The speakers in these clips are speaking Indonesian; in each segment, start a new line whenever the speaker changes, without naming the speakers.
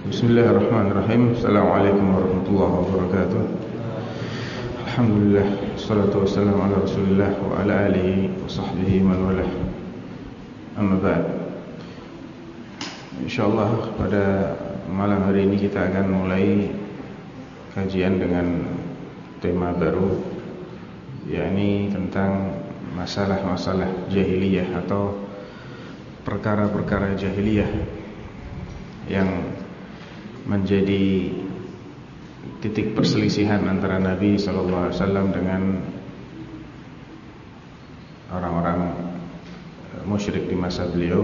Bismillahirrahmanirrahim. Assalamualaikum warahmatullahi wabarakatuh. Alhamdulillah, wassalatu wassalamu ala Rasulillah wa ala alihi wa sahbihi man walah. Amma ba'd. Insyaallah pada malam hari ini kita akan mulai kajian dengan tema baru, yakni tentang masalah-masalah jahiliyah atau perkara-perkara jahiliyah yang menjadi titik perselisihan antara Nabi SAW dengan orang-orang musyrik di masa beliau.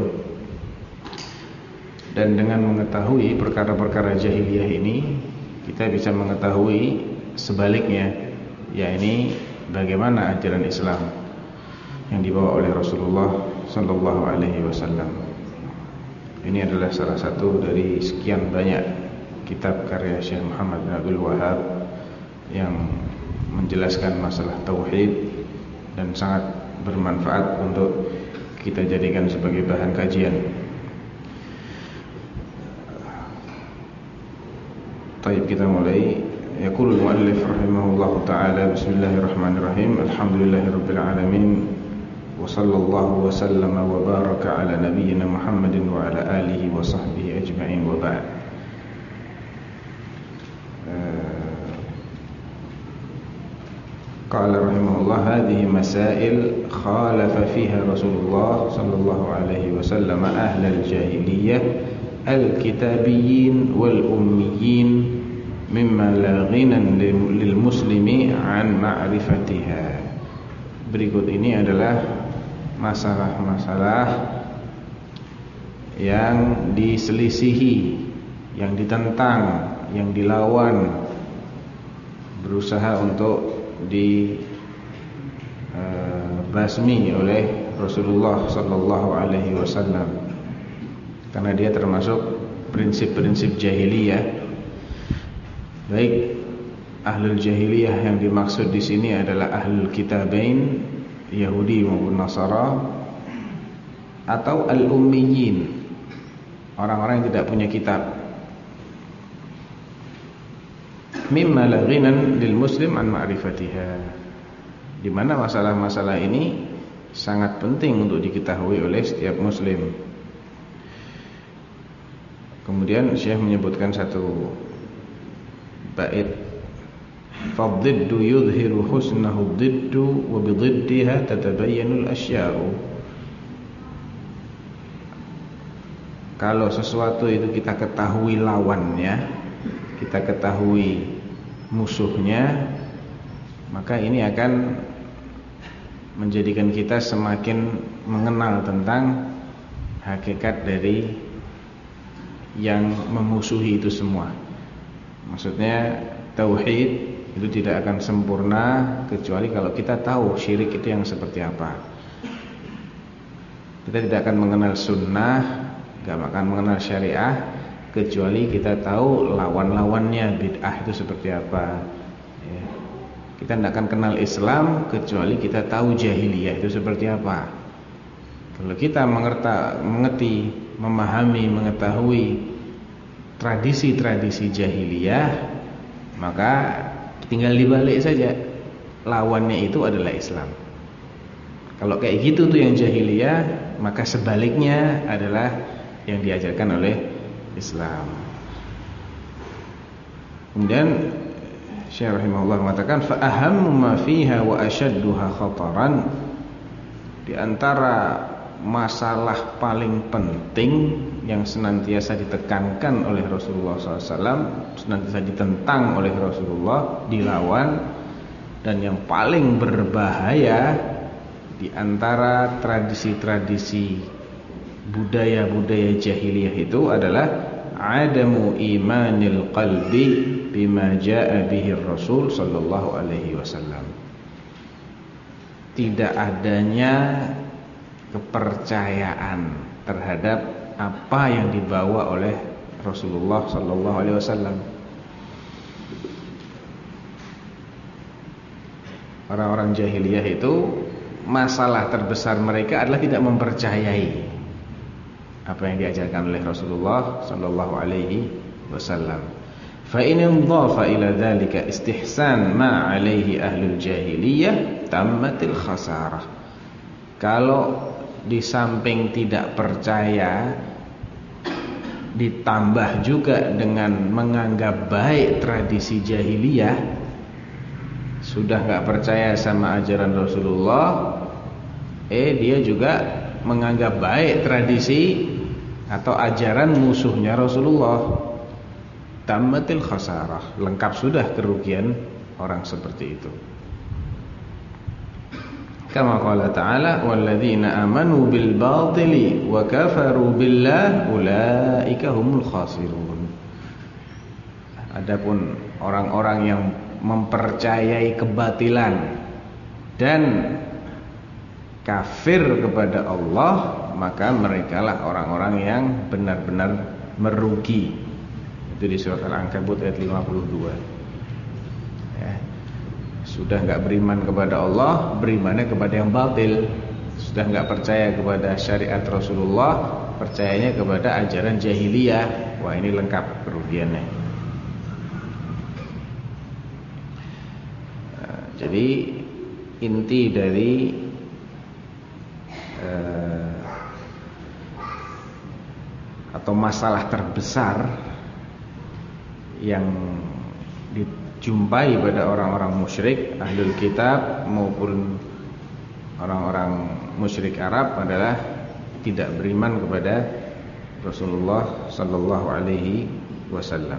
Dan dengan mengetahui perkara-perkara jahiliyah ini, kita bisa mengetahui sebaliknya, yakni bagaimana ajaran Islam yang dibawa oleh Rasulullah SAW. Ini adalah salah satu dari sekian banyak kitab karya Syekh Muhammad bin Abdul Wahhab yang menjelaskan masalah tauhid dan sangat bermanfaat untuk kita jadikan sebagai bahan kajian. Baik, kita mulai. Yaqulul muallif rahimahullahu taala, bismillahirrahmanirrahim. Alhamdulillahirabbil alamin. Wa sallallahu wa sallama wa baraka ala nabiyyina Muhammadin wa ala alihi wa sahbihi ajma'in, wa ba'd. Qala rahimahullah, hadhihi masail khalafa fiha Rasulullah sallallahu alaihi wasallam ahlal jahiliyah al-kitabiyyin wal ummiyyin mimma la ghinan lil muslimi an ma'rifatiha. Berikut ini adalah masalah-masalah yang diselisihi, yang ditentang, yang dilawan, berusaha untuk dibasmi oleh Rasulullah sallallahu alaihi wasallam, karena dia termasuk prinsip-prinsip jahiliyah. Baik, ahlul jahiliyah yang dimaksud di sini adalah ahlul kitabain, Yahudi maupun Nasara, atau al-ummiyyin, orang-orang yang tidak punya kitab. Mimma la ghinan lil muslim an ma'rifatiha, di mana masalah-masalah ini sangat penting untuk diketahui oleh setiap muslim. Kemudian Syekh menyebutkan satu bait, fadiddu yudhiru husnahu diddu wa bididdiha tatabayyanul asya'u. Kalau sesuatu itu kita ketahui lawannya, kita ketahui musuhnya, maka ini akan menjadikan kita semakin mengenal tentang hakikat dari yang memusuhi itu semua. Maksudnya tauhid itu tidak akan sempurna kecuali kalau kita tahu syirik itu yang seperti apa. Kita tidak akan mengenal sunnah, tidak akan mengenal syariah kecuali kita tahu lawan-lawannya, bid'ah itu seperti apa ya. Kita tidak akan kenal Islam kecuali kita tahu jahiliyah itu seperti apa. Kalau kita mengerti, memahami, mengetahui tradisi-tradisi jahiliyah, maka tinggal dibalik saja, lawannya itu adalah Islam. Kalau kayak gitu tuh yang jahiliyah, maka sebaliknya adalah yang diajarkan oleh Islam. Kemudian Syekh rahimahullah mengatakan, fa ahammu ma fiha wa ashadduha khataran, di antara masalah paling penting yang senantiasa ditekankan oleh Rasulullah SAW, senantiasa ditentang oleh Rasulullah, dilawan, dan yang paling berbahaya di antara tradisi-tradisi budaya-budaya jahiliyah itu adalah adamu imanil qalbi bima jaa bihi Rasul sallallahu alaihi wasallam. Tidak adanya kepercayaan terhadap apa yang dibawa oleh Rasulullah sallallahu alaihi wasallam. Orang-orang jahiliyah itu masalah terbesar mereka adalah tidak mempercayai apa yang diajarkan oleh Rasulullah sallallahu alaihi wasallam. Fa in dhafa ila dzalika istihsan ma alaihi ahlul jahiliyah tammatil khasarah. Kalau di samping tidak percaya ditambah juga dengan menganggap baik tradisi jahiliyah, sudah enggak percaya sama ajaran Rasulullah, dia juga menganggap baik tradisi atau ajaran musuhnya Rasulullah. Tammatil khasarah, lengkap sudah kerugian orang seperti itu. Kama qala ta'ala walladzina amanu bil batili wa kafaru billah ulaika humul khasirun. Adapun orang-orang yang mempercayai kebatilan dan kafir kepada Allah, maka merekalah orang-orang yang benar-benar merugi. Itu di surat Al-Ankabut ayat 52 ya. Sudah enggak beriman kepada Allah, berimannya kepada yang batil. Sudah enggak percaya kepada syariat Rasulullah, percayanya kepada ajaran jahiliyah. Wah, ini lengkap kerugiannya. Jadi inti dari atau masalah terbesar yang dijumpai pada orang-orang musyrik ahlul kitab maupun orang-orang musyrik Arab adalah tidak beriman kepada Rasulullah sallallahu alaihi wasallam.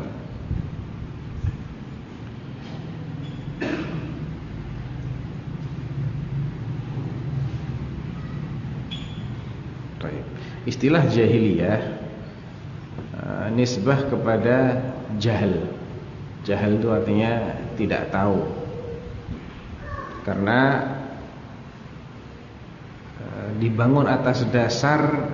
Istilah jahiliyah nisbah kepada jahil. Jahil itu artinya tidak tahu. Karena dibangun atas dasar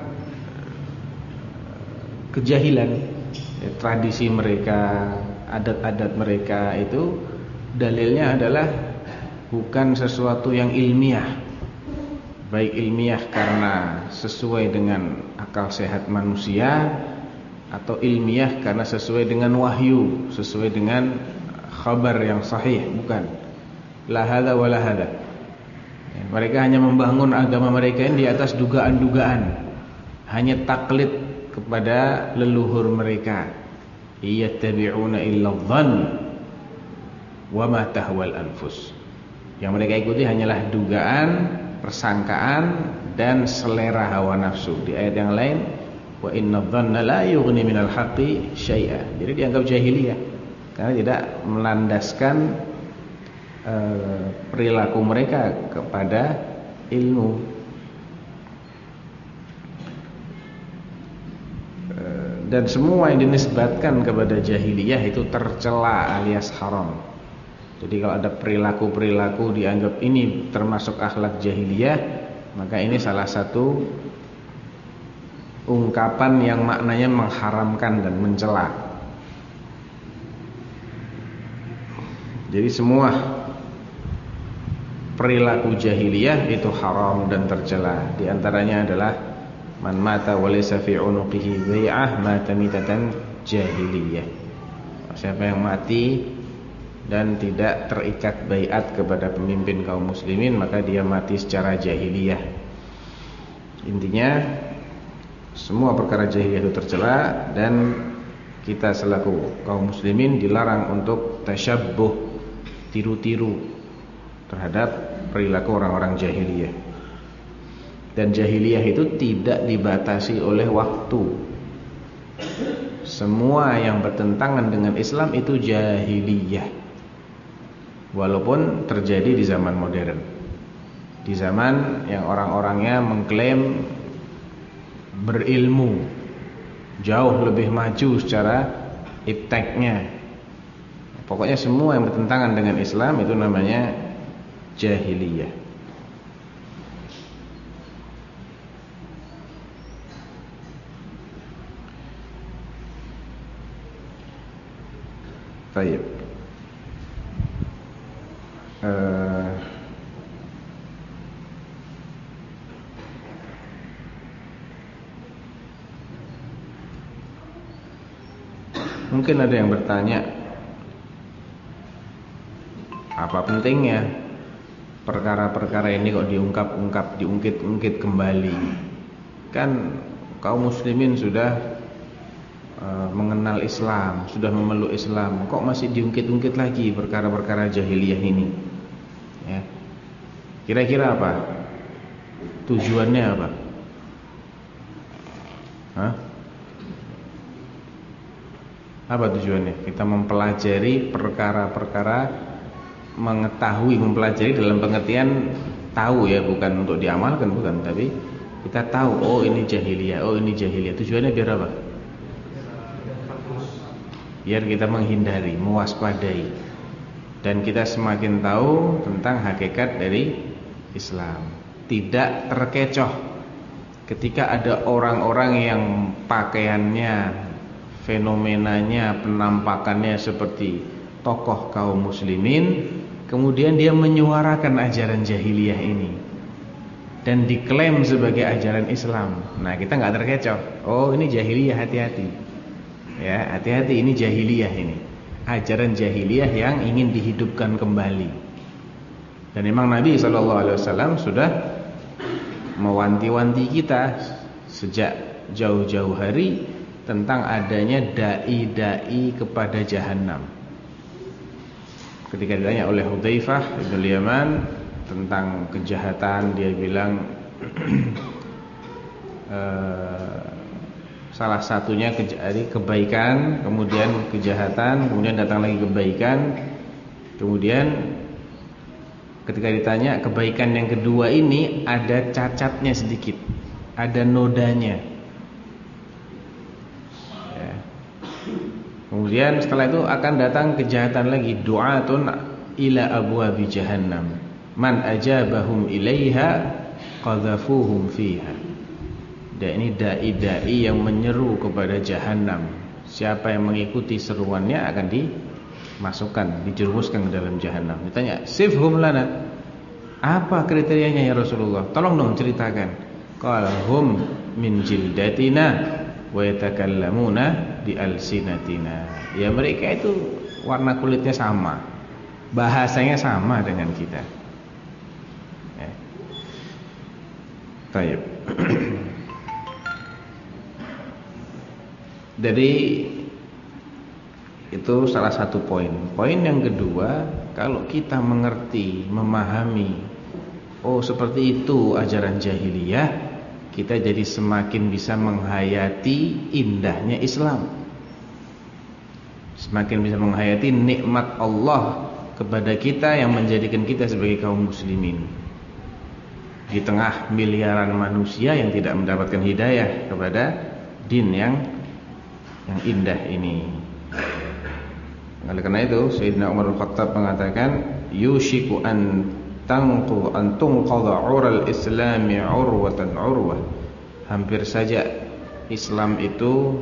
kejahilan. Tradisi mereka, adat-adat mereka itu dalilnya adalah bukan sesuatu yang ilmiah. Baik ilmiah karena sesuai dengan akal sehat manusia, atau ilmiah karena sesuai dengan wahyu, sesuai dengan khabar yang sahih, bukan. La hadza wa la hadza. Mereka hanya membangun agama mereka ini di atas dugaan-dugaan, hanya taklid kepada leluhur mereka. Iyattabi'una illa dhann wa ma tahwal anfus. Yang mereka ikuti hanyalah dugaan, persangkaan dan selera hawa nafsu. Di ayat yang lain, wa inna dhanna la yughni minal haqqi syai'a. Jadi dianggap jahiliyah karena tidak melandaskan perilaku mereka kepada ilmu. Dan semua yang dinisbatkan kepada jahiliyah itu tercela alias haram. Jadi kalau ada perilaku-perilaku dianggap ini termasuk akhlak jahiliyah, maka ini salah satu ungkapan yang maknanya mengharamkan dan mencela. Jadi semua perilaku jahiliyah itu haram dan tercela. Di antaranya adalah man mata wa laysa fi unuqihi bai'ah mata mitatan jahiliyah. Siapa yang mati dan tidak terikat baiat kepada pemimpin kaum muslimin, maka dia mati secara jahiliyah. Intinya semua perkara jahiliyah itu tercela dan kita selaku kaum muslimin dilarang untuk tasyabbuh, tiru-tiru terhadap perilaku orang-orang jahiliyah. Dan jahiliyah itu tidak dibatasi oleh waktu. Semua yang bertentangan dengan Islam itu jahiliyah. Walaupun terjadi di zaman modern, di zaman yang orang-orangnya mengklaim berilmu, jauh lebih maju secara ipteknya. Pokoknya semua yang bertentangan dengan Islam itu namanya jahiliyah. Baik. Mungkin ada yang bertanya, apa pentingnya perkara-perkara ini kok diungkap-ungkap, diungkit-ungkit kembali? Kan kaum muslimin sudah mengenal Islam, sudah memeluk Islam, kok masih diungkit-ungkit lagi perkara-perkara jahiliyah ini? Ya. Kira-kira apa? Tujuannya apa? Hah? Apa tujuannya? Kita mempelajari perkara-perkara, mengetahui, mempelajari dalam pengertian tahu ya, bukan untuk diamalkan, bukan, tapi kita tahu, oh ini jahiliyah, oh ini jahiliyah. Tujuannya biar apa? Biar kita menghindari, mewaspadai, dan kita semakin tahu tentang hakikat dari Islam. Tidak terkecoh ketika ada orang-orang yang pakaiannya, fenomenanya, penampakannya seperti tokoh kaum muslimin, kemudian dia menyuarakan ajaran jahiliyah ini dan diklaim sebagai ajaran Islam. Nah, kita nggak terkecoh. Oh, ini jahiliyah, hati-hati. Ya, hati-hati, ini jahiliyah ini. Ajaran jahiliyah yang ingin dihidupkan kembali. Dan memang Nabi SAW sudah mewanti-wanti kita sejak jauh-jauh hari tentang adanya dai-dai kepada jahanam. Ketika ditanya oleh Hudzaifah bin Yaman tentang kejahatan, dia bilang salah satunya kebaikan, kemudian kejahatan, kemudian datang lagi kebaikan. Kemudian ketika ditanya kebaikan yang kedua ini ada cacatnya sedikit, ada nodanya. Kemudian setelah itu akan datang kejahatan lagi, du'atun ila abwabi jahannam man ajabahum ilaiha qadhafuhum fiha. Dan ini dai-dai yang menyeru kepada jahanam. Siapa yang mengikuti seruannya akan dimasukkan, dijerumuskan ke dalam jahanam. Ditanya, sifhum lana, apa kriterianya ya Rasulullah? Tolong dong ceritakan. Qala hum min jildatina wa yatakallamuna bi alsinatina. Ya, mereka itu warna kulitnya sama, bahasanya sama dengan kita. Baik. Jadi itu salah satu poin. Poin yang kedua, kalau kita mengerti, memahami, oh seperti itu ajaran jahiliyah, kita jadi semakin bisa menghayati indahnya Islam, semakin bisa menghayati nikmat Allah kepada kita yang menjadikan kita sebagai kaum muslimin di tengah miliaran manusia yang tidak mendapatkan hidayah kepada din yang indah ini. Oleh karena itu Sayyidina Umar Al-Khattab mengatakan, yushiku an tunqadha 'ural islami 'urwatan 'urwah. Hampir saja Islam itu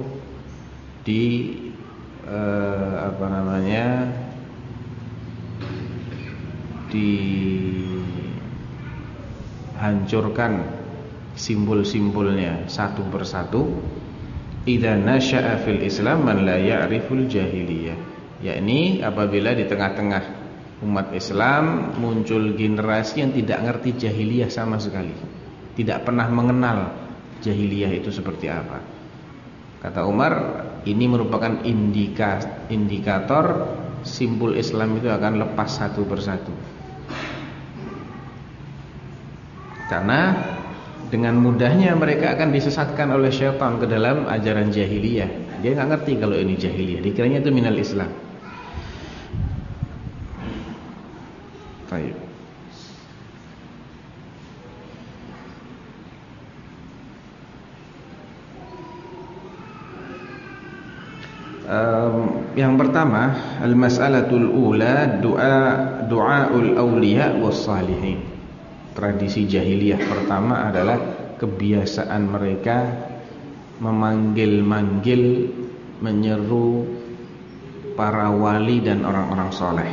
dihancurkan simbol-simbolnya satu persatu. Idza nasya'a fil Islam man la ya'riful jahiliyah, yakni apabila di tengah-tengah umat Islam muncul generasi yang tidak ngerti jahiliyah sama sekali, tidak pernah mengenal jahiliyah itu seperti apa. Kata Umar, ini merupakan indikator simbol Islam itu akan lepas satu persatu. Karena dengan mudahnya mereka akan disesatkan oleh syaitan ke dalam ajaran jahiliyah. Dia nggak ngerti kalau ini jahiliyah, dikiranya itu minal Islam. Baik. Yang pertama, al-mas'alatul ula, du'aul awliya was salihin. Tradisi jahiliyah pertama adalah kebiasaan mereka memanggil-manggil, menyeru para wali dan orang-orang soleh.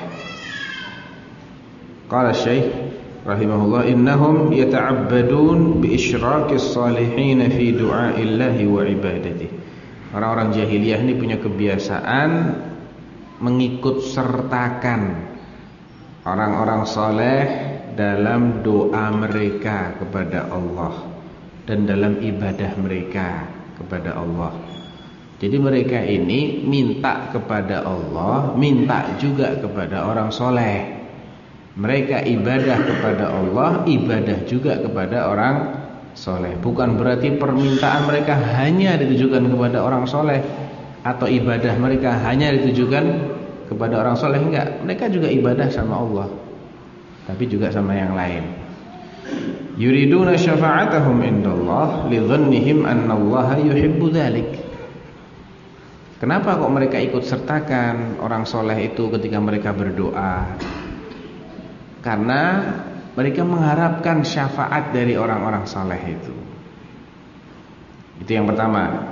Qala Syekh rahimahullah, innahum yata'abbadun bi isyraqis salihin fi du'a'illahi wa ibadatihi. Orang-orang jahiliyah ini punya kebiasaan mengikut sertakan orang-orang soleh dalam doa mereka kepada Allah dan dalam ibadah mereka kepada Allah. Jadi mereka ini minta kepada Allah, minta juga kepada orang soleh. Mereka ibadah kepada Allah, ibadah juga kepada orang soleh. Bukan berarti permintaan mereka hanya ditujukan kepada orang soleh, atau ibadah mereka hanya ditujukan kepada orang soleh. Enggak, mereka juga ibadah sama Allah, tapi juga sama yang lain. Yuriduna syafa'atahum indallah lidhannihim annallaha yuhibbu dzalik. Kenapa kok mereka ikut sertakan orang soleh itu ketika mereka berdoa? Karena mereka mengharapkan syafaat dari orang-orang soleh itu. Itu yang pertama.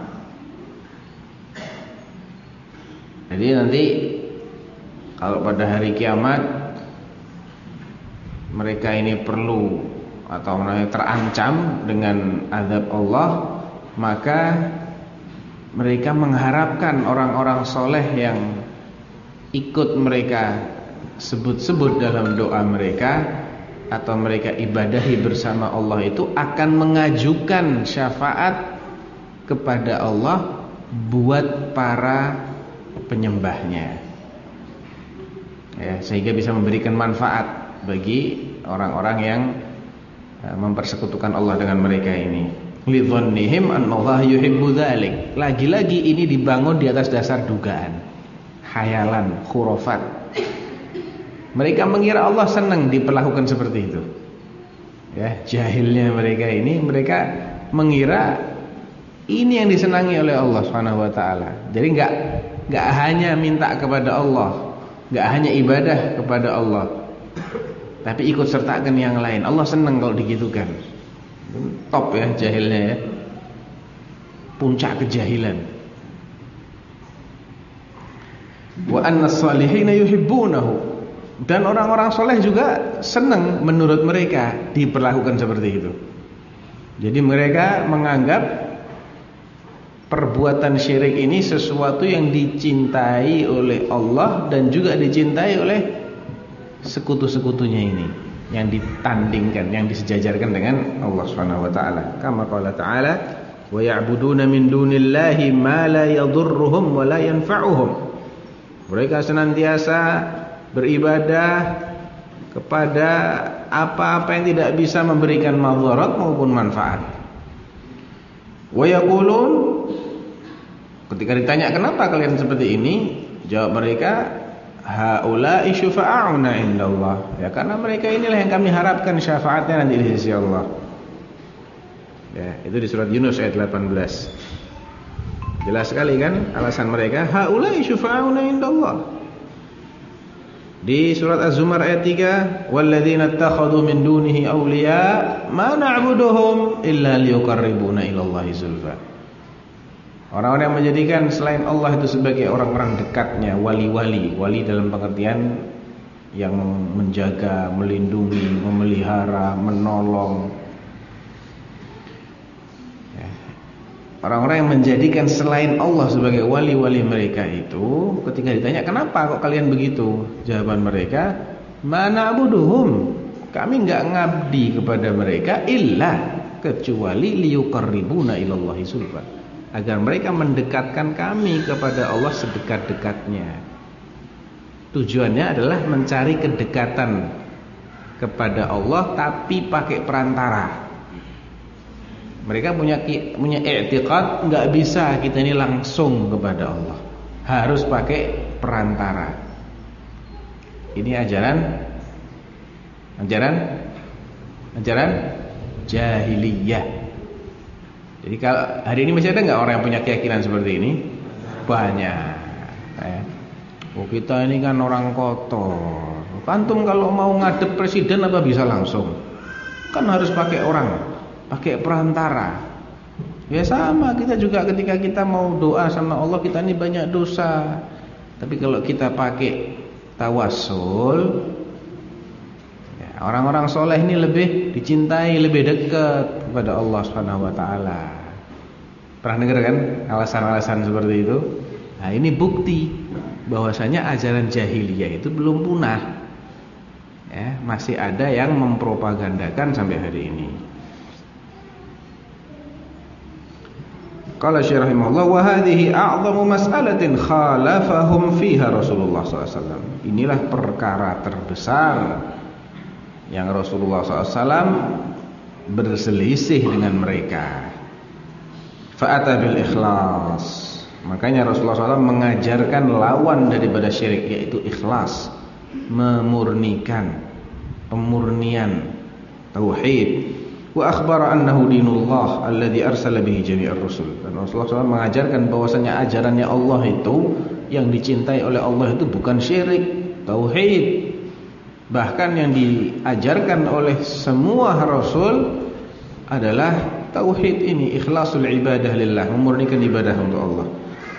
Jadi nanti kalau pada hari kiamat mereka ini perlu atau terancam dengan azab Allah, maka mereka mengharapkan orang-orang soleh yang ikut mereka sebut-sebut dalam doa mereka atau mereka ibadahi bersama Allah itu akan mengajukan syafaat kepada Allah buat para penyembahnya, ya, sehingga bisa memberikan manfaat bagi orang-orang yang mempersekutukan Allah dengan mereka ini. Lidzannihim annallaha yuhibbu dzalik. Lagi-lagi ini dibangun di atas dasar dugaan, khayalan, khurafat. Mereka mengira Allah senang diperlakukan seperti itu. Ya, jahilnya mereka ini, mereka mengira ini yang disenangi oleh Allah Subhanahu wa taala. Jadi enggak hanya minta kepada Allah, enggak hanya ibadah kepada Allah, tapi ikut sertakan yang lain. Allah senang kalau digitukan. Top ya jahilnya ya. Puncak kejahilan. Wa annas salihina yuhibbunahu. Dan orang-orang soleh juga senang menurut mereka diperlakukan seperti itu. Jadi mereka menganggap perbuatan syirik ini sesuatu yang dicintai oleh Allah dan juga dicintai oleh sekutu-sekutunya ini, yang ditandingkan, yang disejajarkan dengan Allah Subhanahu wa taala. Kama qala ta'ala, "Wa ya'buduna min dunillahi ma la yadhurruhum wa la yanfa'uhum." Mereka senantiasa beribadah kepada apa-apa yang tidak bisa memberikan madarat maupun manfaat. Wa yaqulun, ketika ditanya kenapa kalian seperti ini, jawab mereka, haula'i syufa'auna indallah. Ya, karena mereka inilah yang kami harapkan syafaatnya nanti di sisi Allah. Ya, itu di surat Yunus ayat 18. Jelas sekali kan alasan mereka, haula'i syufa'auna indallah. Di surat Az-Zumar ayat 3, walladzina ittakhadhu min dunihi awliya ma na'buduhum illa liyuqarribuna ilallahi zulfa. Orang-orang yang menjadikan selain Allah itu sebagai orang-orang dekatnya, wali-wali. Wali dalam pengertian yang menjaga, melindungi, memelihara, menolong. Ya. Orang-orang yang menjadikan selain Allah sebagai wali-wali mereka itu, ketika ditanya kenapa kok kalian begitu, jawaban mereka, mana abuduhum, kami enggak ngabdi kepada mereka illa kecuali liyuqarribuna ilallahi zulfa, agar mereka mendekatkan kami kepada Allah sedekat-dekatnya. Tujuannya adalah mencari kedekatan kepada Allah tapi pakai perantara. Mereka punya i'tiqad enggak bisa kita ini langsung kepada Allah, harus pakai perantara. Ini ajaran jahiliyah. Jadi kalau hari ini masih ada nggak orang yang punya keyakinan seperti ini? Banyak. Oh, kita ini kan orang kotor. Antum kalau mau ngadep presiden apa bisa langsung? Kan harus pakai orang, pakai perantara. Ya sama, kita juga ketika kita mau doa sama Allah, kita ini banyak dosa. Tapi kalau kita pakai tawassul, ya, orang-orang soleh ini lebih dicintai, lebih dekat kepada Allah Subhanahu wa taala. Pernah dengar kan alasan-alasan seperti itu? Nah, ini bukti bahwasanya ajaran jahiliyah itu belum punah. Ya, masih ada yang mempropagandakan sampai hari ini. Qala Syekh rahimahullah wa hadhihi a'zamu mas'alatin khalafahum fiha Rasulullah SAW. Inilah perkara terbesar yang Rasulullah SAW berselisih dengan mereka. Fa'ata bil ikhlas. Makanya Rasulullah SAW mengajarkan lawan daripada syirik, yaitu ikhlas, memurnikan, pemurnian, tauhid. Wa akhbara annahu dinullah alladhi arsala bihi jami'ar rusul. Dan Rasulullah SAW mengajarkan bahwasanya ajarannya Allah itu yang dicintai oleh Allah itu bukan syirik, tauhid. Bahkan yang diajarkan oleh semua rasul adalah tauhid ini, ikhlasul ibadah lillah, memurnikan ibadah untuk Allah.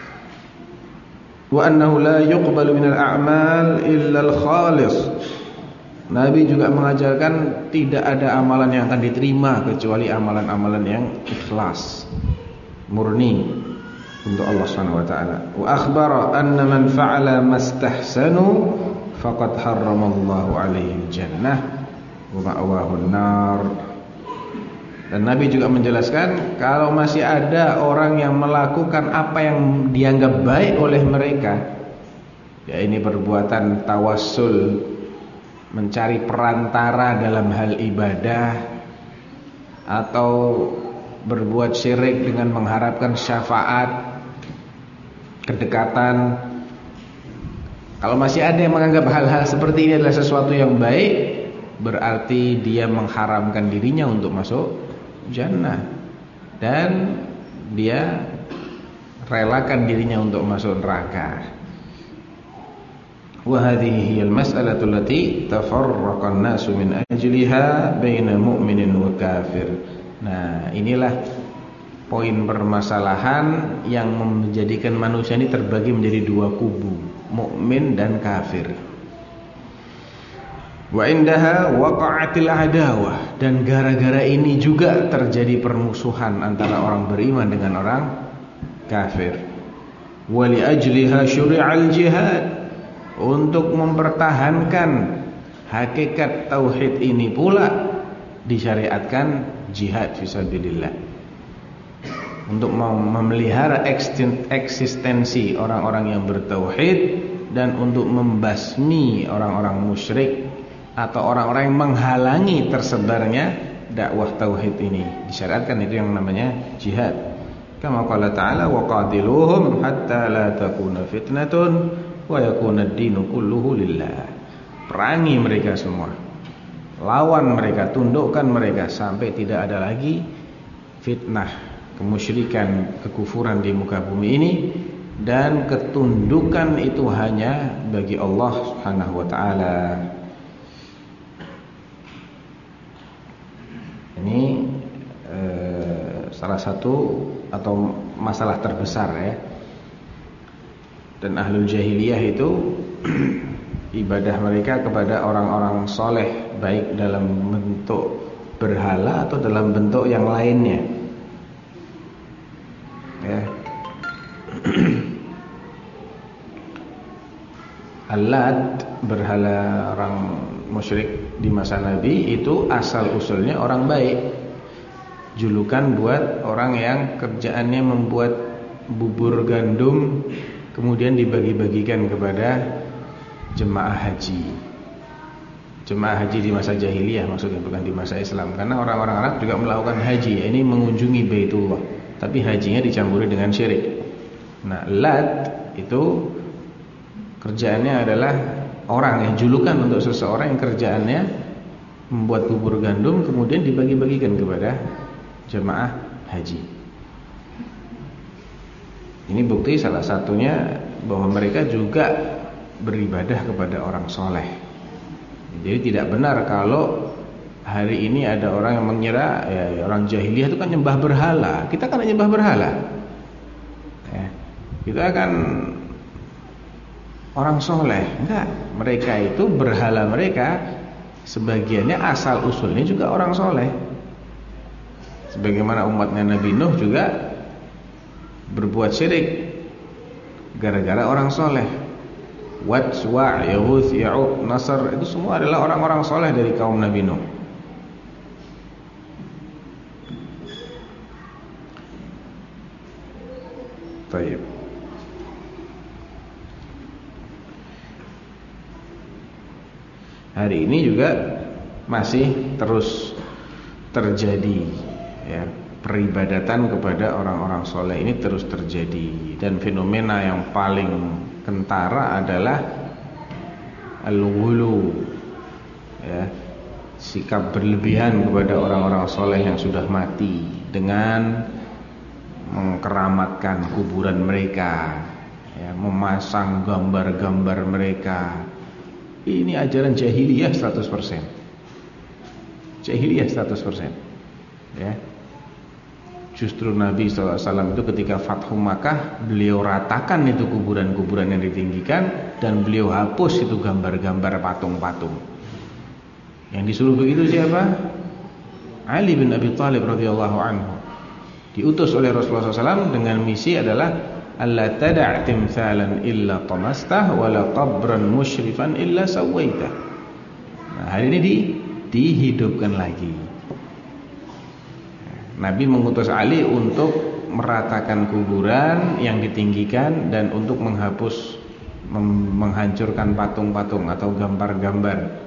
Wa annahu la yuqbalu minal a'mal illa al-khalis. Nabi juga mengajarkan tidak ada amalan yang akan diterima kecuali amalan-amalan yang ikhlas, murni untuk Allah Subhanahu wa taala. Wa akhbara anna man fa'ala mastahsanu faqad harramallahu alaihi jannah wa ma'wahu an-nar. Dan Nabi juga menjelaskan kalau masih ada orang yang melakukan apa yang dianggap baik oleh mereka, ya ini perbuatan tawassul, mencari perantara dalam hal ibadah, atau berbuat syirik dengan mengharapkan syafaat, kedekatan. Kalau masih ada yang menganggap hal-hal seperti ini adalah sesuatu yang baik, berarti dia mengharamkan dirinya untuk masuk jannah, dan dia relakan dirinya untuk masuk neraka. Wa hadhihi hiyal mas'alatu allati tafarraqa an-nasu min ajliha baina mu'minin wa kafir. Nah, inilah poin permasalahan yang menjadikan manusia ini terbagi menjadi dua kubu, mukmin dan kafir. Wa indaha waqa'atil adawah, dan gara-gara ini juga terjadi permusuhan antara orang beriman dengan orang kafir. Wa li ajliha syuri'al jihad, untuk mempertahankan hakikat tauhid ini pula disyariatkan jihad fisabilillah, untuk memelihara eksistensi orang-orang yang bertauhid dan untuk membasmi orang-orang musyrik atau orang-orang yang menghalangi tersebarnya dakwah tauhid ini. Disyariatkan itu yang namanya jihad. Kama qala ta'ala wa qatiluhum hatta la takuna fitnatun wa yakuna ad-dinu kulluhu lillah. Perangi mereka semua, lawan mereka, tundukkan mereka sampai tidak ada lagi fitnah, kemusyrikan, kekufuran di muka bumi ini, dan ketundukan itu hanya bagi Allah Subhanahu wa taala. Ini salah satu atau masalah terbesar ya. Dan ahlul jahiliyah itu ibadah mereka kepada orang-orang soleh, baik dalam bentuk berhala atau dalam bentuk yang lainnya ya. Al-Lat, berhala orang musyrik di masa Nabi, itu asal usulnya orang baik, julukan buat orang yang kerjaannya membuat bubur gandum kemudian dibagi-bagikan kepada jemaah haji. Jemaah haji di masa jahiliyah maksudnya, bukan di masa Islam, karena orang-orang Arab juga melakukan haji, ini mengunjungi Baitullah, tapi hajinya dicampuri dengan syirik. Nah, Lat itu kerjaannya adalah orang yang julukan untuk seseorang yang kerjaannya membuat bubur gandum kemudian dibagi-bagikan kepada jemaah haji. Ini bukti salah satunya bahwa mereka juga beribadah kepada orang soleh. Jadi tidak benar kalau hari ini ada orang yang mengira ya, orang jahiliyah itu kan nyembah berhala. Kita kan nyembah berhala ya, kita kan orang soleh. Enggak, mereka itu berhala, mereka sebagiannya asal usulnya juga orang soleh. Sebagaimana umatnya Nabi Nuh juga berbuat syirik gara-gara orang soleh. Wad, Suwa', Yahuth, Ya'uq, Nasr, itu semua adalah orang-orang soleh dari kaum Nabi Nuh. Baik. Hari ini juga masih terus terjadi, ya, peribadatan kepada orang-orang soleh ini terus terjadi. Dan fenomena yang paling kentara adalah al-ghulu, ya, sikap berlebihan kepada orang-orang soleh yang sudah mati dengan mengkeramatkan kuburan mereka, ya, memasang gambar-gambar mereka. Ini ajaran jahiliyah 100%. Jahiliyah 100%. Ya. Justru Nabi SAW itu ketika Fathu Makkah, beliau ratakan itu kuburan-kuburan yang ditinggikan, dan beliau hapus itu gambar-gambar patung-patung. Yang disuruh begitu siapa? Ali bin Abi Thalib radhiyallahu anhu. Diutus oleh Rasulullah SAW dengan misi adalah alla tada' timthalan illa tamastah wala qabran musyrifan illa sawaitah. Nah, hari ini dihidupkan lagi. Nabi mengutus Ali untuk meratakan kuburan yang ditinggikan dan untuk menghapus, menghancurkan patung-patung atau gambar-gambar.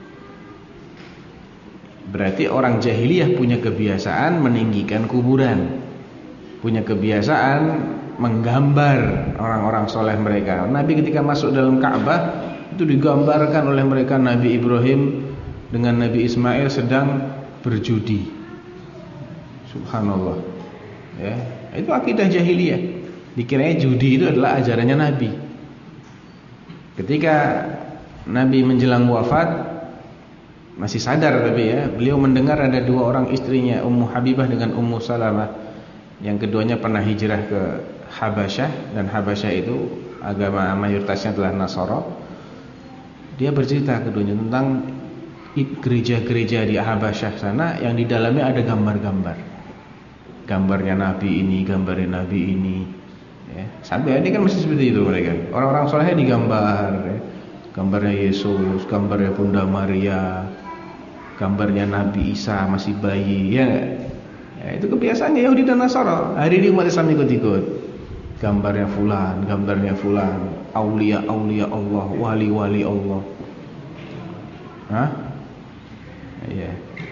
Berarti orang jahiliyah punya kebiasaan meninggikan kuburan, punya kebiasaan menggambar orang-orang soleh mereka. Nabi ketika masuk dalam Ka'bah itu digambarkan oleh mereka Nabi Ibrahim dengan Nabi Ismail sedang berjudi. Subhanallah. Ya, itu akidah jahiliyah. Dikiranya judi itu adalah ajarannya Nabi. Ketika Nabi menjelang wafat, masih sadar tapi ya, beliau mendengar ada dua orang istrinya, Ummu Habibah dengan Ummu Salamah, yang keduanya pernah hijrah ke Habasyah, dan Habasyah itu agama mayoritasnya adalah Nasara. Dia bercerita keduanya tentang gereja-gereja di Habasyah sana yang di dalamnya ada gambar-gambar. Gambarnya Nabi ini, gambarnya Nabi ini, ya. Sampai ini kan masih seperti itu mereka. Orang-orang solehnya digambar, ya. Gambarnya Yesus, gambarnya Bunda Maria, gambarnya Nabi Isa masih bayi, ya. Ya, itu kebiasaannya Yahudi dan Nasara. Hari ini umat Islam ikut-ikut. Gambarnya fulan, aulia-aulia Allah, wali-wali Allah. Hah? Iya.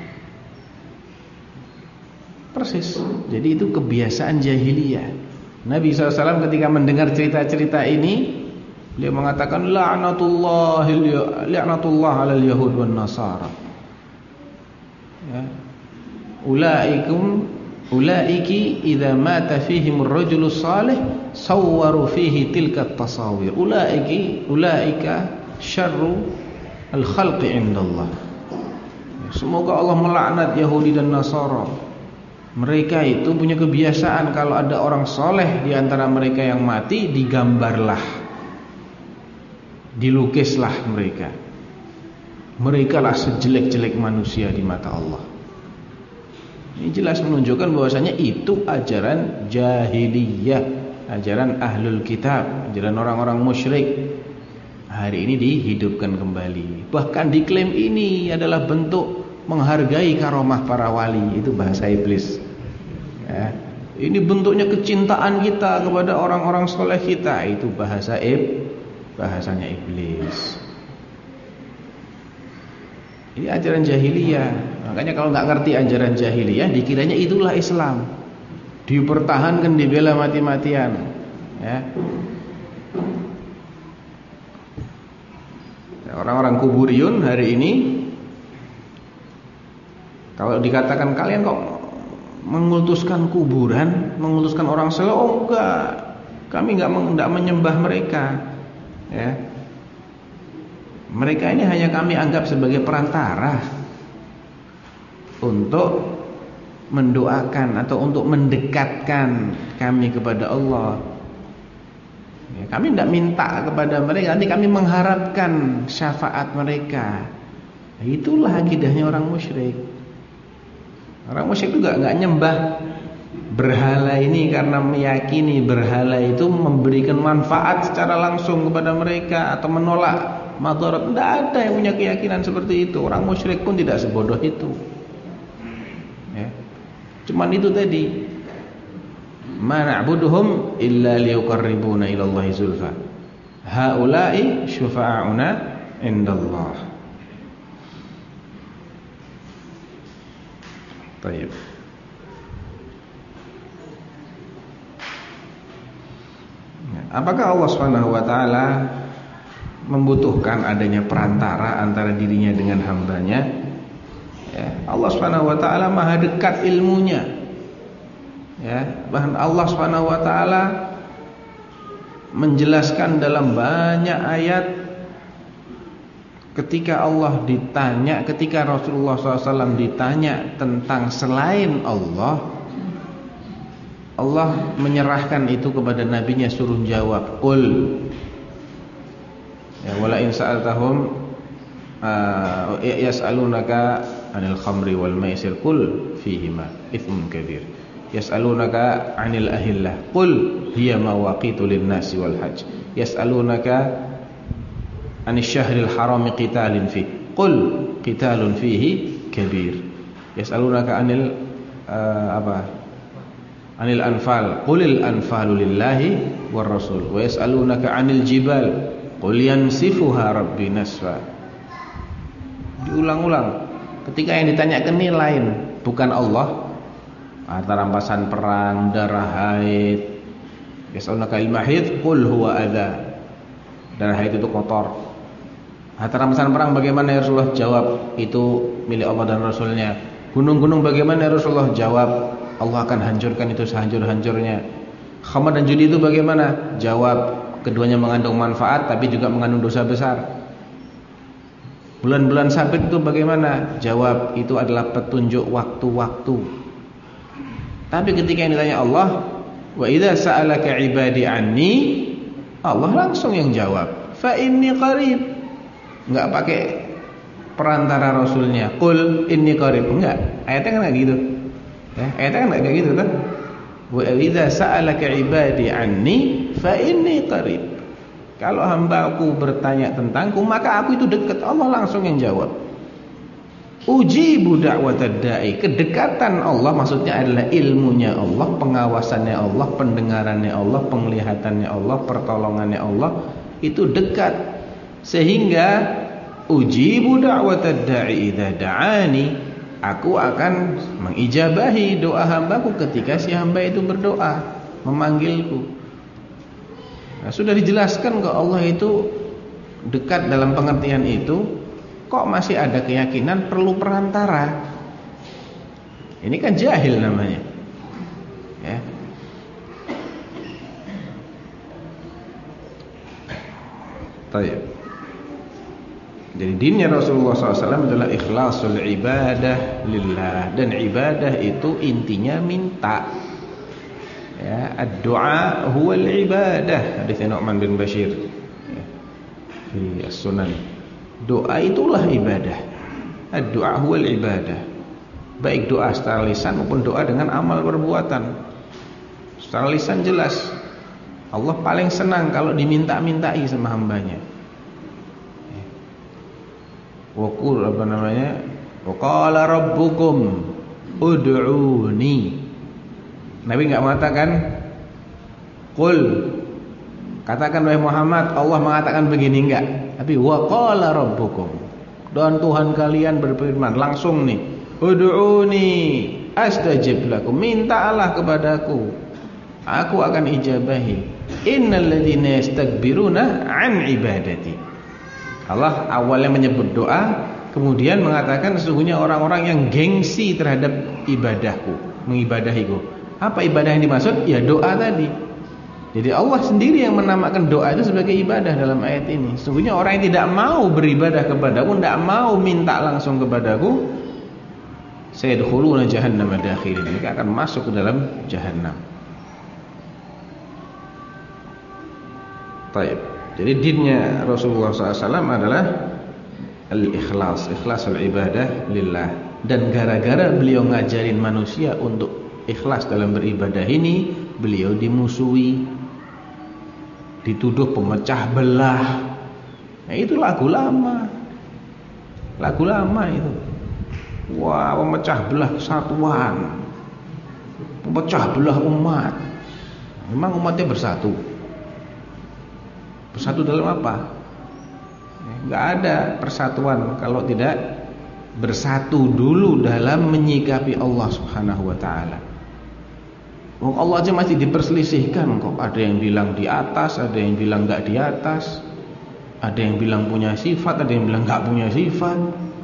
Persis. Jadi itu kebiasaan jahiliyah. Nabi SAW ketika mendengar cerita-cerita ini, beliau mengatakan la'natullah 'alal yahud wan nasara. Ya. Ulaiki idza mata fihim ar-rajulu salih sawwaru fihi tilka at-tasawir. Ulaika syarru al-khalqi indallah. Semoga Allah melaknat Yahudi dan Nasara. Mereka itu punya kebiasaan kalau ada orang soleh di antara mereka yang mati, digambarlah, dilukislah mereka. Mereka lah sejelek-jelek manusia di mata Allah. Ini jelas menunjukkan bahwasanya itu ajaran jahiliyah, ajaran ahlul kitab, ajaran orang-orang musyrik. Hari ini dihidupkan kembali. Bahkan diklaim ini adalah bentuk menghargai karomah para wali. Itu bahasa iblis, ya. Ini bentuknya kecintaan kita kepada orang-orang soleh kita. Itu bahasanya iblis. Ini ajaran jahiliyah. Makanya kalau nggak ngerti ajaran jahiliyah, dikiranya itulah Islam. Dipertahankan, dibela mati-matian, ya. Orang-orang kuburiyun hari ini, kalau dikatakan kalian kok mengultuskan kuburan, mengultuskan orang soleh, oh enggak, kami enggak menyembah mereka, ya. Mereka ini hanya kami anggap sebagai perantara untuk mendoakan atau untuk mendekatkan kami kepada Allah. Ya, kami tidak minta kepada mereka, nanti kami mengharapkan syafaat mereka. Nah, itulah akidahnya orang musyrik. Orang musyrik juga nggak nyembah berhala ini karena meyakini berhala itu memberikan manfaat secara langsung kepada mereka atau menolak madarat. Tidak ada yang punya keyakinan seperti itu. Orang musyrik pun tidak sebodoh itu. Ya. Cuman itu tadi, ma na'buduhum illa liyuqarribuna ila Allahi zulfa. Haula'i syufa'una indallah. Baik. Apakah Allah Subhanahu wa taala membutuhkan adanya perantara antara dirinya dengan hambanya? Ya, Allah Subhanahu wa taala Maha dekat ilmunya. Ya, bahkan Allah Subhanahu wa taala menjelaskan dalam banyak ayat ketika Rasulullah SAW ditanya tentang selain Allah menyerahkan itu kepada nabinya, suruh jawab qul. Ya, wala in sa'altahum yas'alunaka 'anil khamri wal maisir qul fihima itsmun kabir. Yas'alunaka 'anil ahillah qul hiya mawaqitu lin-nasi wal hajj. Yas'alunaka 'anil syahril harami qitalin fi qul qitalun fihi kabir. Yas'alunaka 'anil anil anfal qulil anfalu lillahi war rasul wa yas'alunaka 'anil jibal qul yansifuha rabbi nasfa. Diulang-ulang. Ketika yang ditanyakan ini lain, bukan Allah. Harta rampasan perang, darah haid. Yas'alunaka il mahid qul huwa adza. Darah haid itu kotor. Harta rampasan perang bagaimana ya Rasulullah? Jawab, itu milik Allah dan Rasulnya. Gunung-gunung bagaimana ya Rasulullah? Jawab, Allah akan hancurkan itu sehancur-hancurnya. Khamar dan judi itu bagaimana? Jawab, keduanya mengandung manfaat tapi juga mengandung dosa besar. Bulan-bulan sabit itu bagaimana? Jawab, itu adalah petunjuk waktu-waktu. Tapi ketika yang ditanya Allah, wa idza sa'alaka ibadi anni, Allah langsung yang jawab, fa inni qarib. Enggak pakai perantara Rasulnya, qul inni qarib. Enggak, ayatnya kan enggak gitu. Ya, ayatnya kan kayak gitu kan. Wa idza sa'alaka ibadi anni fa inni qarib. Kalau hamba-Ku bertanya tentangku, maka aku itu dekat. Allah langsung yang jawab. Ujibu da'watad da'i. Kedekatan Allah maksudnya adalah ilmunya Allah, pengawasannya Allah, pendengarannya Allah, penglihatannya Allah, pertolongannya Allah. Itu dekat. Sehingga ujibu da'watad da'i idza da'ani. Aku akan mengijabahi doa hambaku ketika si hamba itu berdoa, memanggilku. Nah, sudah dijelaskan kok Allah itu dekat dalam pengertian itu, kok masih ada keyakinan perlu perantara? Ini kan jahil namanya. Ya. Baik. Jadi dinnya Rasulullah SAW adalah ikhlasul ibadah lillah. Dan ibadah itu intinya minta. Ya, ad-du'a huwal ibadah. Hadits Nu'man bin Bashir ya, di As-Sunan. Doa itulah ibadah. Ad-du'a huwal ibadah. Baik doa secara lisan maupun doa dengan amal perbuatan. Secara lisan jelas Allah paling senang kalau diminta-mintai sama hambanya. Waqul wa qala rabbukum ud'uni. Nabi enggak mengatakan qul, katakan wahai Muhammad, Allah mengatakan begini, enggak. Tapi wa qala rabbukum, dan Tuhan kalian berfirman langsung nih, ud'uni astajib lakum, mintalah kepadaku, aku akan ijabahi. Innal ladzina yastakbiruna an ibadati. Allah awalnya menyebut doa, kemudian mengatakan sesungguhnya orang-orang yang gengsi terhadap ibadahku, mengibadahiku. Apa ibadah yang dimaksud? Ya doa tadi. Jadi Allah sendiri yang menamakan doa itu sebagai ibadah dalam ayat ini. Sesungguhnya orang yang tidak mau beribadah kepadaku, tidak mau minta langsung kepadaku, sayadkhuluna jahannam dakhirin, mereka akan masuk ke dalam jahannam. Baik. Jadi dinnya Rasulullah SAW adalah al-ikhlas, ikhlasul ibadah lillah. Dan gara-gara beliau ngajarin manusia untuk ikhlas dalam beribadah ini, beliau dimusuhi, dituduh pemecah belah. Nah, itu lagu lama itu. Wah, pemecah belah kesatuan, pemecah belah umat. Memang umatnya bersatu dalam apa? Nggak ada persatuan kalau tidak bersatu dulu dalam menyikapi Allah Subhanahu wa ta'ala. Allah aja masih diperselisihkan kok. Ada yang bilang di atas, ada yang bilang nggak di atas, ada yang bilang punya sifat, ada yang bilang nggak punya sifat,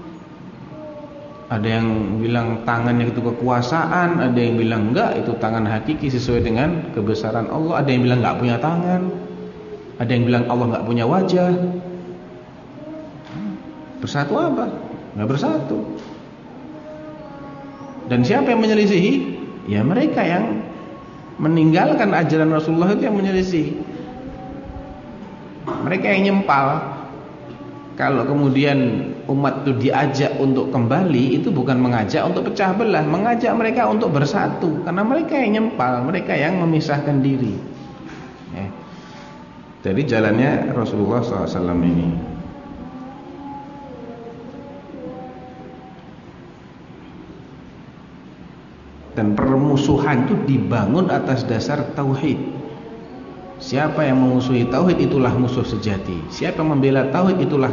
ada yang bilang tangannya itu kekuasaan, ada yang bilang enggak, itu tangan hakiki sesuai dengan kebesaran Allah, ada yang bilang nggak punya tangan, ada yang bilang Allah nggak punya wajah. Bersatu apa? Nggak bersatu. Dan siapa yang menyelisihi? Ya mereka yang meninggalkan ajaran Rasulullah itu yang menyelisih. Mereka yang nyempal. Kalau kemudian umat itu diajak untuk kembali, itu bukan mengajak untuk pecah belah, mengajak mereka untuk bersatu. Karena mereka yang nyempal, mereka yang memisahkan diri. Jadi jalannya Rasulullah SAW ini. Dan permusuhan itu dibangun atas dasar tauhid. Siapa yang memusuhi tauhid itulah musuh sejati. Siapa yang membela tauhid itulah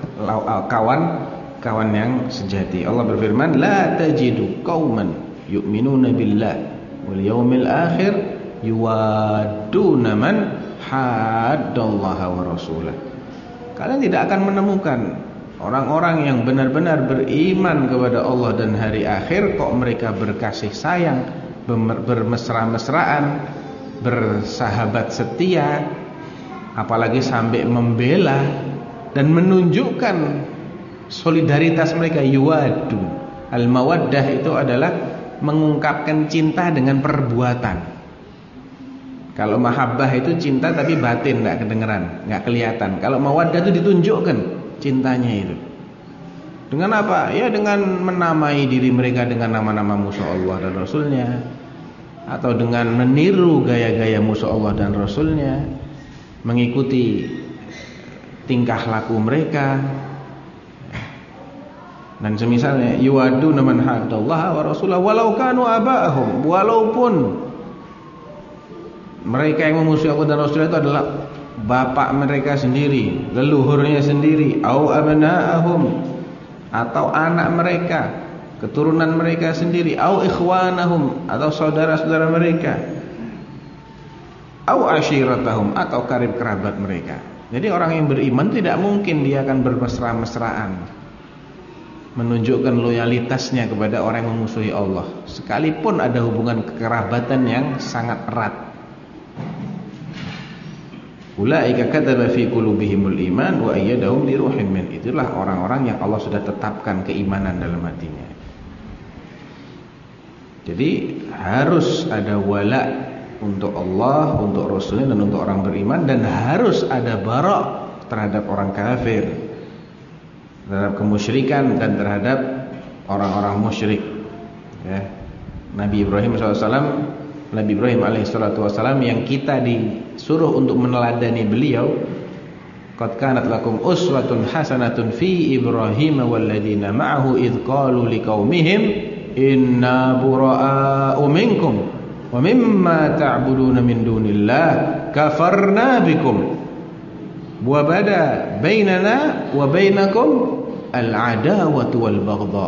kawan yang sejati. Allah berfirman, la tajidu qauman yu'minuna billah wal yawmil akhir yuwadduna man haddallaha wa rasulah. Kalian tidak akan menemukan orang-orang yang benar-benar beriman kepada Allah dan hari akhir kok mereka berkasih sayang, bermesra-mesraan, bersahabat setia, apalagi sampai membela dan menunjukkan solidaritas mereka. Yuwadu, al-mawaddah itu adalah mengungkapkan cinta dengan perbuatan. Kalau mahabbah itu cinta tapi batin, nggak kedengeran, nggak kelihatan. Kalau mawaddah itu ditunjukkan cintanya itu. Dengan apa? Ya dengan menamai diri mereka dengan nama-nama musuh Allah dan Rasulnya, atau dengan meniru gaya-gaya musuh Allah dan Rasulnya, mengikuti tingkah laku mereka dan semisalnya. Yuwaduna man haddallaha wa rasulahu walau kanu aba'ahum, walaupun mereka yang memusuhi Allah dan Rasulnya itu adalah bapak mereka sendiri, leluhurnya sendiri, au abna'ahum, atau anak mereka, keturunan mereka sendiri, au ikhwanahum, atau saudara-saudara mereka, au ashiratahum, atau karib kerabat mereka. Jadi orang yang beriman tidak mungkin dia akan bermesra-mesraan, menunjukkan loyalitasnya kepada orang yang memusuhi Allah, sekalipun ada hubungan kekerabatan yang sangat erat. Ulaika kataba fi qulubihimul iman wa ayyadahum bi ruhin min. Itulah orang-orang yang Allah sudah tetapkan keimanan dalam hatinya. Jadi harus ada wala untuk Allah, untuk Rasulnya, dan untuk orang beriman, dan harus ada bara' terhadap orang kafir, terhadap kemusyrikan dan terhadap orang-orang musyrik. Ya. Nabi Ibrahim SAW, Nabi Ibrahim alaihissalam yang kita disuruh untuk meneladani beliau, qad kanat lakum uswatun hasanatun fi Ibrahim walladzina ma'ahu idz qalu liqaumihim inna bura'a'u minkum wa mimma ta'buduna min dunillah kafarna bikum wa bada bainana wa bainakum al-adawatu wal baghdha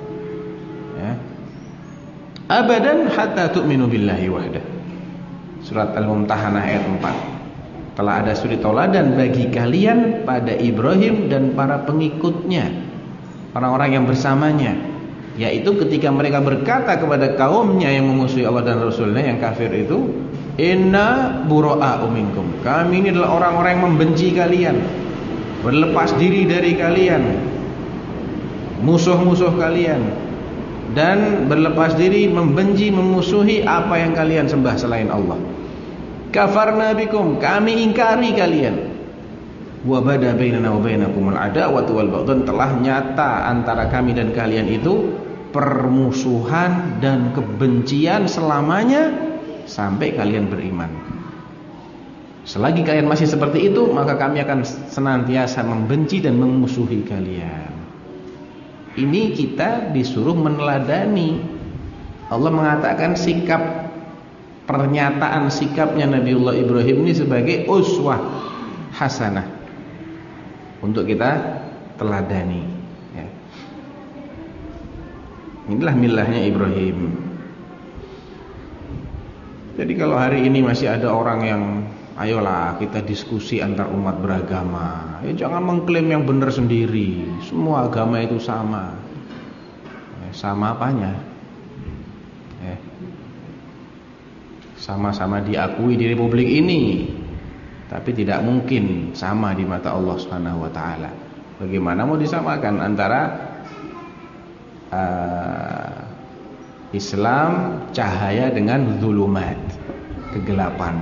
abadan hatta tu'minu billahi wahdah. Surat Al-Mumtahanah ayat 4. Telah ada suri tauladan bagi kalian pada Ibrahim dan para pengikutnya, orang-orang yang bersamanya, yaitu ketika mereka berkata kepada kaumnya yang memusuhi Allah dan Rasulnya, yang kafir itu, inna bura'a'u minkum, kami ini adalah orang-orang yang membenci kalian, berlepas diri dari kalian, musuh-musuh kalian, dan berlepas diri, membenci, memusuhi apa yang kalian sembah selain Allah. Kafarna bikum, kami ingkari kalian. Wa bada bainana wa bainakumul adawatu wal baghdha, telah nyata antara kami dan kalian itu permusuhan dan kebencian selamanya sampai kalian beriman. Selagi kalian masih seperti itu, maka kami akan senantiasa membenci dan memusuhi kalian. Ini kita disuruh meneladani. Allah mengatakan pernyataan sikapnya Nabiullah Ibrahim ini sebagai uswah hasanah untuk kita teladani. Inilah milahnya Ibrahim. Jadi kalau hari ini masih ada orang yang ayolah kita diskusi antar umat beragama, jangan mengklaim yang benar sendiri. Semua agama itu sama. Sama apanya? Sama-sama diakui di republik ini, tapi tidak mungkin sama di mata Allah Subhanahu wa taala. Bagaimana mau disamakan antara Islam cahaya dengan zulumat, kegelapan.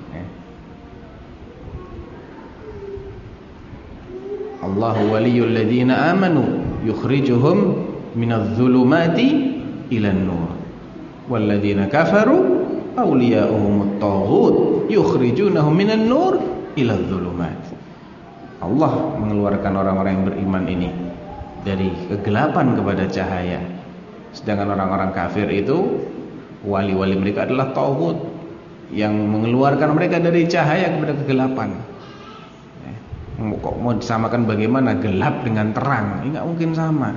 Allahu waliyul ladzina amanu yukhrijuhum minadh zulumati ilan nur wal ladzina kafaru awliya'uhumut taghut yukhrijunahum minan nur ilal zulumat. Allah mengeluarkan orang-orang yang beriman ini dari kegelapan kepada cahaya. Sedangkan orang-orang kafir itu wali-wali mereka adalah taghut yang mengeluarkan mereka dari cahaya kepada kegelapan. Kok mau disamakan bagaimana gelap dengan terang? Ini enggak mungkin sama.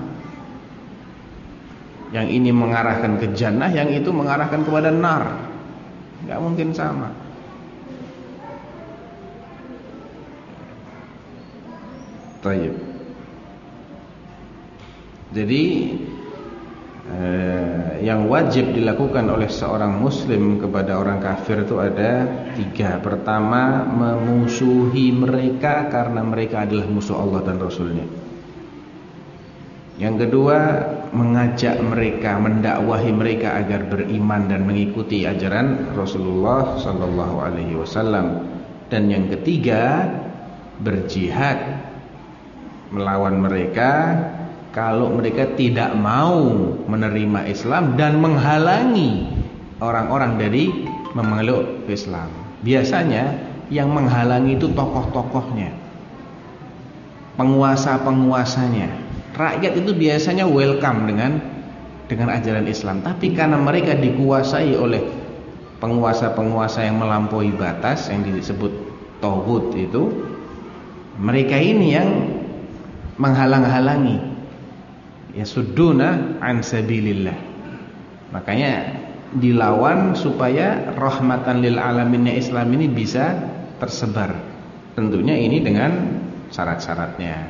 Yang ini mengarahkan ke jannah, yang itu mengarahkan kepada nar. Enggak mungkin sama. Baik. Jadi yang wajib dilakukan oleh seorang muslim kepada orang kafir itu ada 3. Pertama, memusuhi mereka karena mereka adalah musuh Allah dan Rasulnya. Yang kedua, mengajak mereka, mendakwahi mereka agar beriman dan mengikuti ajaran Rasulullah sallallahu alaihi wasallam. Dan yang ketiga, berjihad melawan mereka kalau mereka tidak mau menerima Islam dan menghalangi orang-orang dari memeluk Islam. Biasanya yang menghalangi itu tokoh-tokohnya, penguasa-penguasanya. Rakyat itu biasanya welcome dengan ajaran Islam, tapi karena mereka dikuasai oleh penguasa-penguasa yang melampaui batas yang disebut taghut itu, mereka ini yang menghalang-halangi. Yasudduna an sabilillah. Makanya dilawan supaya rahmatan lil alaminnya Islam ini bisa tersebar. Tentunya ini dengan syarat-syaratnya.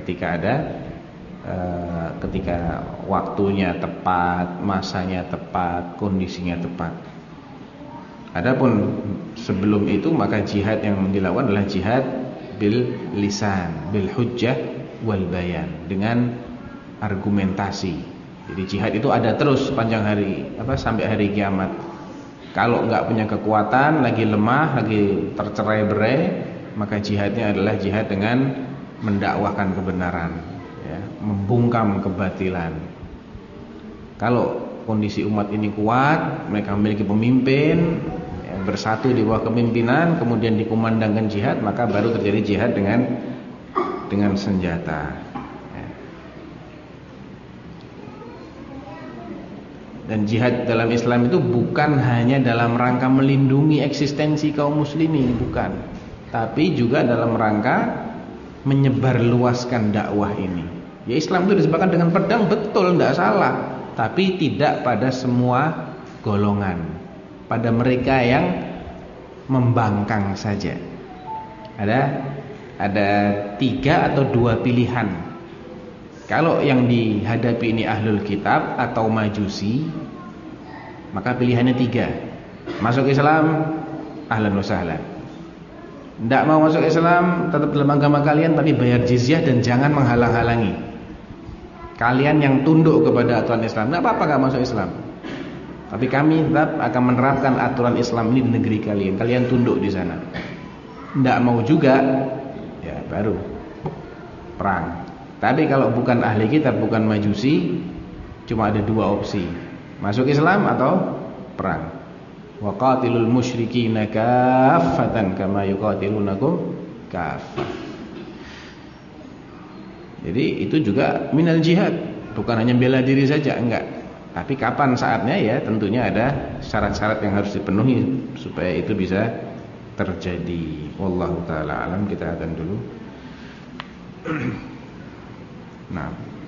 Ketika waktunya tepat, masanya tepat, kondisinya tepat. Adapun sebelum itu maka jihad yang dilawan adalah jihad bil lisan, bil hujjah wal bayan, dengan argumentasi. Jadi jihad itu ada terus sepanjang hari sampai hari kiamat. Kalau enggak punya kekuatan, lagi lemah, lagi tercerai-berai, maka jihadnya adalah jihad dengan mendakwahkan kebenaran, membungkam kebatilan. Kalau kondisi umat ini kuat, mereka memiliki pemimpin, bersatu di bawah kepemimpinan, kemudian dikumandangkan jihad, maka baru terjadi jihad dengan senjata. Dan jihad dalam Islam itu bukan hanya dalam rangka melindungi eksistensi kaum muslimin, bukan, tapi juga dalam rangka menyebarluaskan dakwah ini. Ya, Islam itu disebabkan dengan pedang, betul, tidak salah, tapi tidak pada semua golongan, pada mereka yang membangkang saja. Ada 3 atau 2 pilihan. Kalau yang dihadapi ini ahlul kitab atau majusi, maka pilihannya 3. Masuk Islam, ahlan wa sahlan. Tidak mau masuk Islam, tetap dalam agama kalian, tapi bayar jizyah dan jangan menghalang-halangi. Kalian yang tunduk kepada aturan Islam, tidak apa-apa gak masuk Islam, tapi kami tetap akan menerapkan aturan Islam ini di negeri kalian. Kalian tunduk di sana. Tidak mau juga, ya baru perang. Tapi kalau bukan ahli kitab, bukan majusi, Cuma ada dua opsi, masuk Islam atau perang. Wa qatilul musyrikina kaffatan kama yuqatilunakum kaffah. Jadi itu juga minal jihad, bukan hanya bela diri saja, enggak. Tapi kapan saatnya ya tentunya ada syarat-syarat yang harus dipenuhi supaya itu bisa terjadi. Wallahu taala alam. Kita akan dulu. Nah,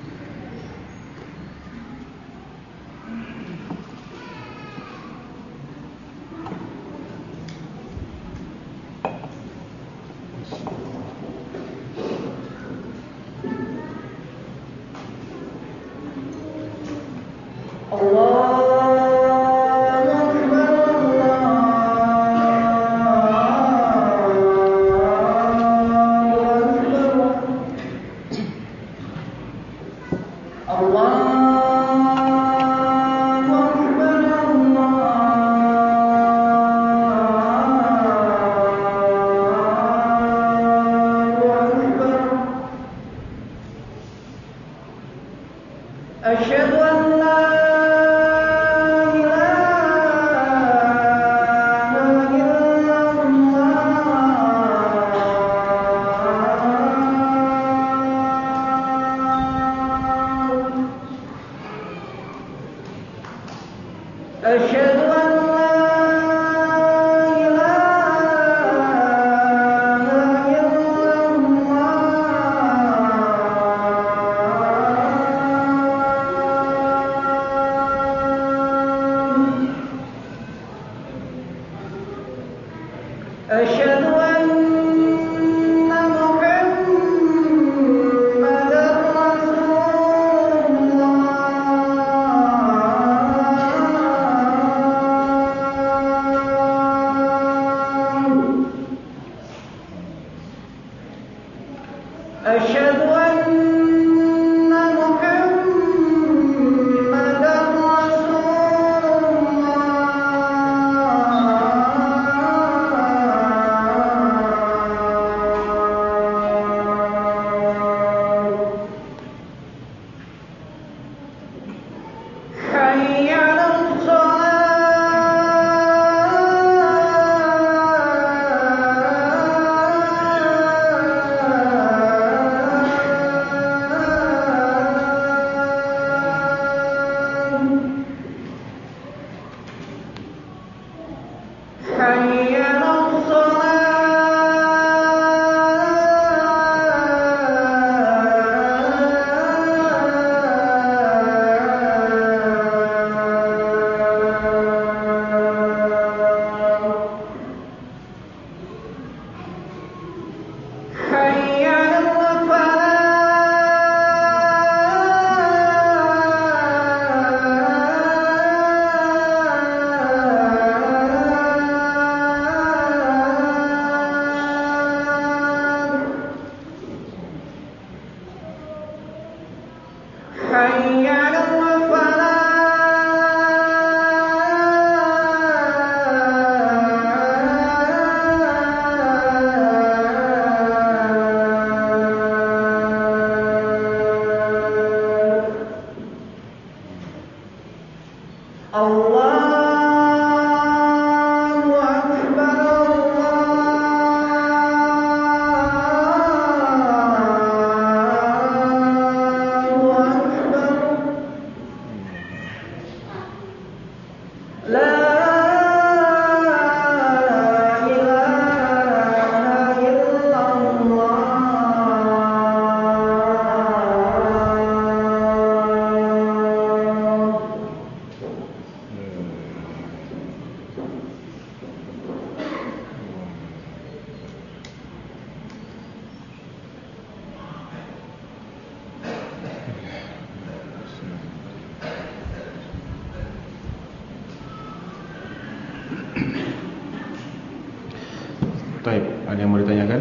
Baik, ada yang mau ditanyakan?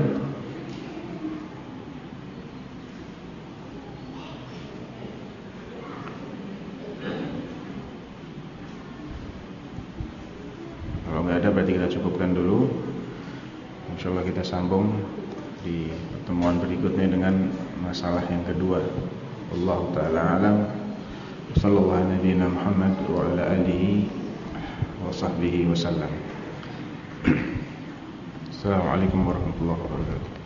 Kalau nggak ada berarti kita cukupkan dulu. Insyaallah kita sambung di pertemuan berikutnya dengan masalah yang kedua. Wallahu taala alam. Sallallahu alaihi Muhammad wa ala alihi wa sahbihi wasallam. Assalamualaikum warahmatullahi wabarakatuh.